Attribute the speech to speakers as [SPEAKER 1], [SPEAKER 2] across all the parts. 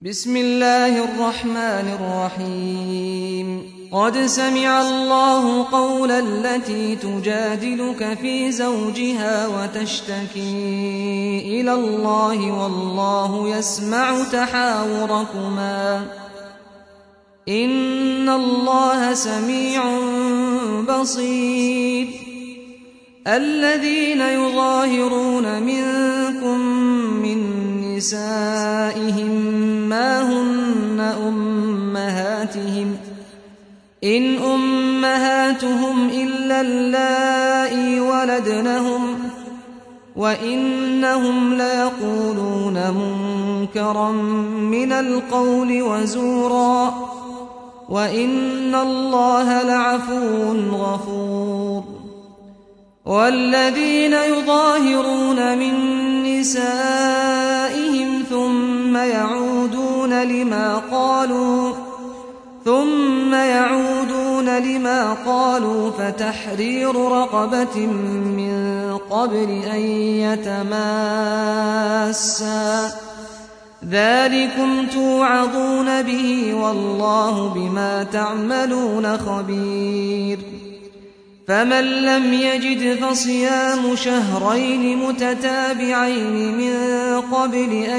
[SPEAKER 1] بسم الله الرحمن الرحيم قد سمع الله قول التي تجادلك في زوجها وتشتكي إلى الله والله يسمع تحاوركما إن الله سميع بصير الذين يظاهرون منكم من نسائهم ما هن أمهاتهم إن أمهاتهم إلا اللائي ولدنهم وإنهم ليقولون منكرا من القول وزورا وإن الله لعفو غفور والذين يظاهرون من نسائهم ثم يعودون لما قالوا فتحرير رقبة من قبل أن يتماسا ذلكم توعظون به والله بما تعملون خبير فمن لم يجد فصيام شهرين متتابعين من قبل أن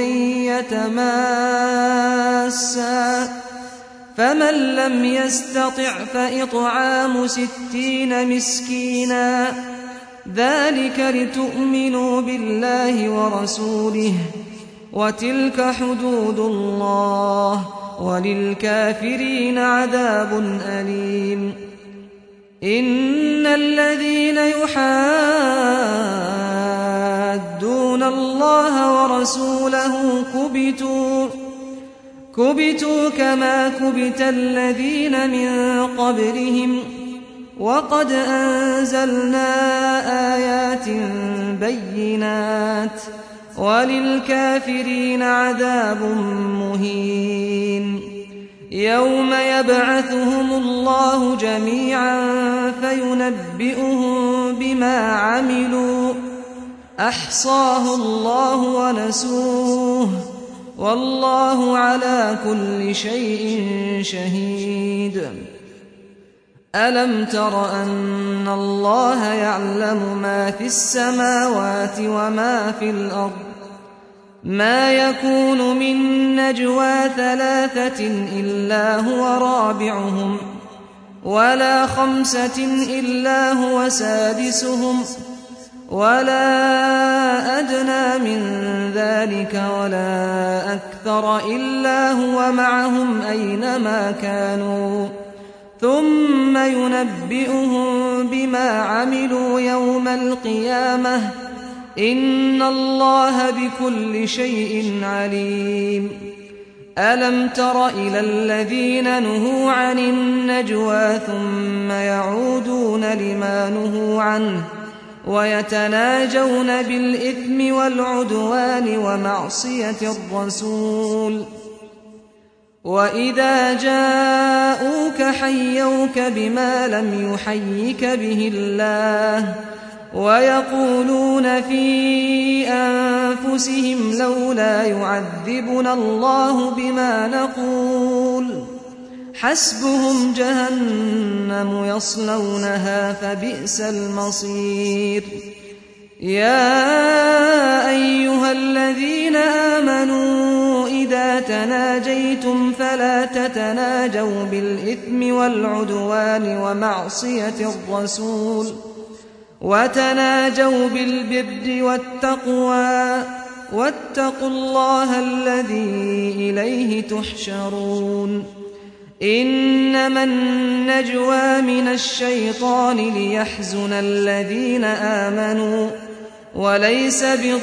[SPEAKER 1] يتماسا فمن لم يستطع فإطعام 60 مسكينا ذلك لتؤمنوا بالله ورسوله وتلك حدود الله وللكافرين عذاب أليم إن الذين يحادون الله ورسوله كبتوا كما كبت الذين من قبلهم وقد أنزلنا آيات بينات وللكافرين عذاب مهين يوم يبعثهم الله جميعا فينبئهم بما عملوا أحصاه الله ونسوه والله على كل شيء شهيد ألم تر أن الله يعلم ما في السماوات وما في الأرض ما يكون من نجوى 3 إلا هو رابعهم ولا 5 إلا هو سادسهم ولا أدنى من ذلك ولا أكثر إلا هو معهم أينما كانوا ثم ينبئهم بما عملوا يوم القيامة إن الله بكل شيء عليم ألم تر إلى الذين نهوا عن النجوى ثم يعودون لما نهوا عنه ويتناجون بالإثم والعدوان ومعصية الرسول وإذا جاءوك حيوك بما لم يحيك به الله ويقولون في أنفسهم لولا يعذبنا الله بما نقول حسبهم جهنم يصلونها فبئس المصير يا أيها الذين آمنوا إذا تناجيتم فلا تتناجوا بالإثم والعدوان ومعصية الرسول وتناجوا بالبر والتقوى واتقوا الله الذي إليه تحشرون إنما النجوى من الشيطان ليحزن الذين آمنوا وليس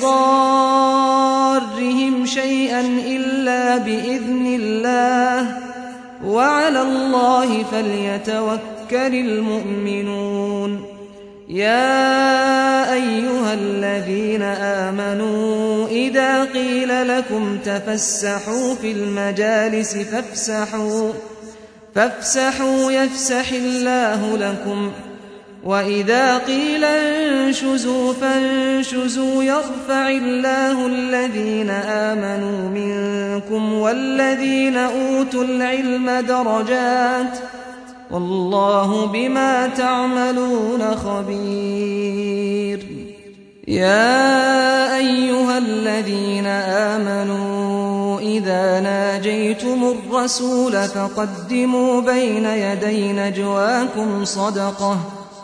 [SPEAKER 1] بضارهم شيئا إلا بإذن الله وعلى الله فليتوكل المؤمنون يا أيها الذين آمنوا إذا قيل لكم تفسحوا في المجالس فافسحوا يفسح الله لكم وإذا قيل انشزوا فانشزوا يرفع الله الذين آمنوا منكم والذين أوتوا العلم درجات والله بما تعملون خبير. يا أيها الذين آمنوا إذا ناجيتم الرسول فقدموا بين يدي نجواكم صدقة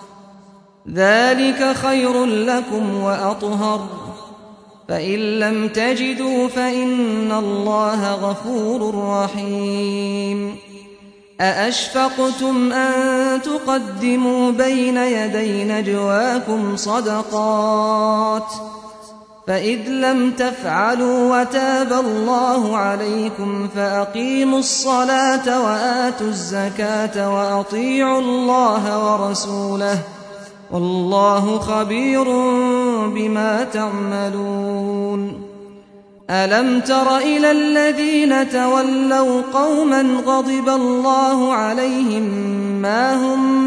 [SPEAKER 1] ذلك خير لكم وأطهر فإن لم تجدوا فإن الله غفور رحيم. أأشفقتم أن تقدموا بين يدي نجواكم صدقات فإذ لم تفعلوا وتاب الله عليكم فأقيموا الصلاة وآتوا الزكاة وأطيعوا الله ورسوله والله خبير بما تعملون. ألم تر إلى الذين تولوا قوما غضب الله عليهم ما هم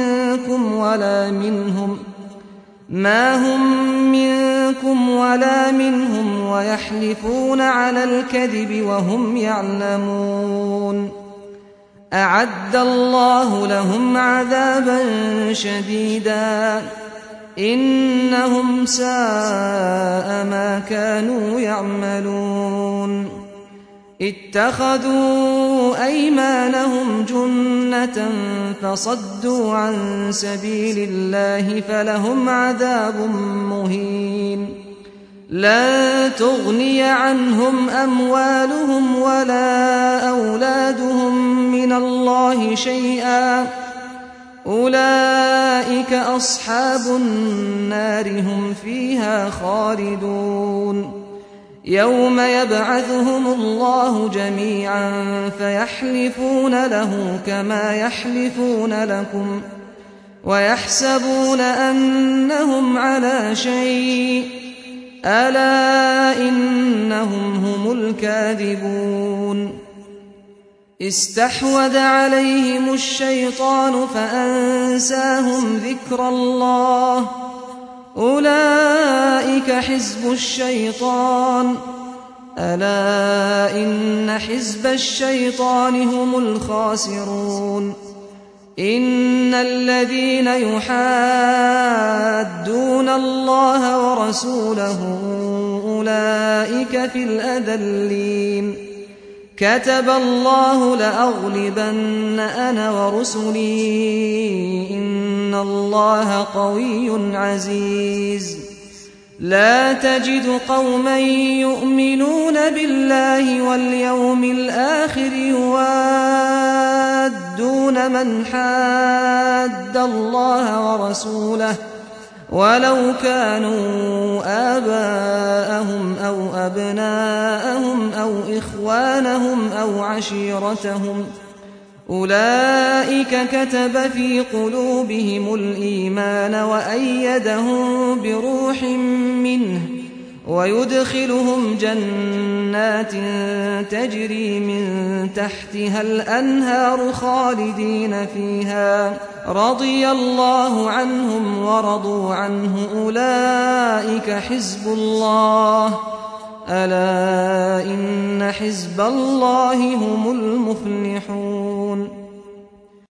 [SPEAKER 1] منكم ولا منهم ويحلفون على الكذب وهم يعلمون. أعد الله لهم عذابا شديدا إنهم ساء ما كانوا يعملون. اتخذوا أيمانهم جنة فصدوا عن سبيل الله فلهم عذاب مهين. لن تغني عنهم أموالهم ولا أولادهم من الله شيئا أولئك أصحاب النار هم فيها خالدون. يوم يبعثهم الله جميعا فيحلفون له كما يحلفون لكم ويحسبون أنهم على شيء ألا إنهم هم الكاذبون. استحوذ عليهم الشيطان فأنساهم ذكر الله أولئك حزب الشيطان ألا إن حزب الشيطان هم الخاسرون. إن الذين يحادون الله ورسوله أولئك في الأذلين. كتب الله لأغلبن أنا ورسلي إن الله قوي عزيز. لا تجد قوما يؤمنون بالله واليوم الآخر يوادون من حاد الله ورسوله ولو كانوا آباءهم أو أبناءهم أو إخوانهم أو عشيرتهم أولئك كتب في قلوبهم الإيمان وأيدهم بروح منه ويدخلهم جنات تجري من تحتها الأنهار خالدين فيها رضي الله عنهم ورضوا عنه أولئك حزب الله ألا إن حزب الله هم المفلحون.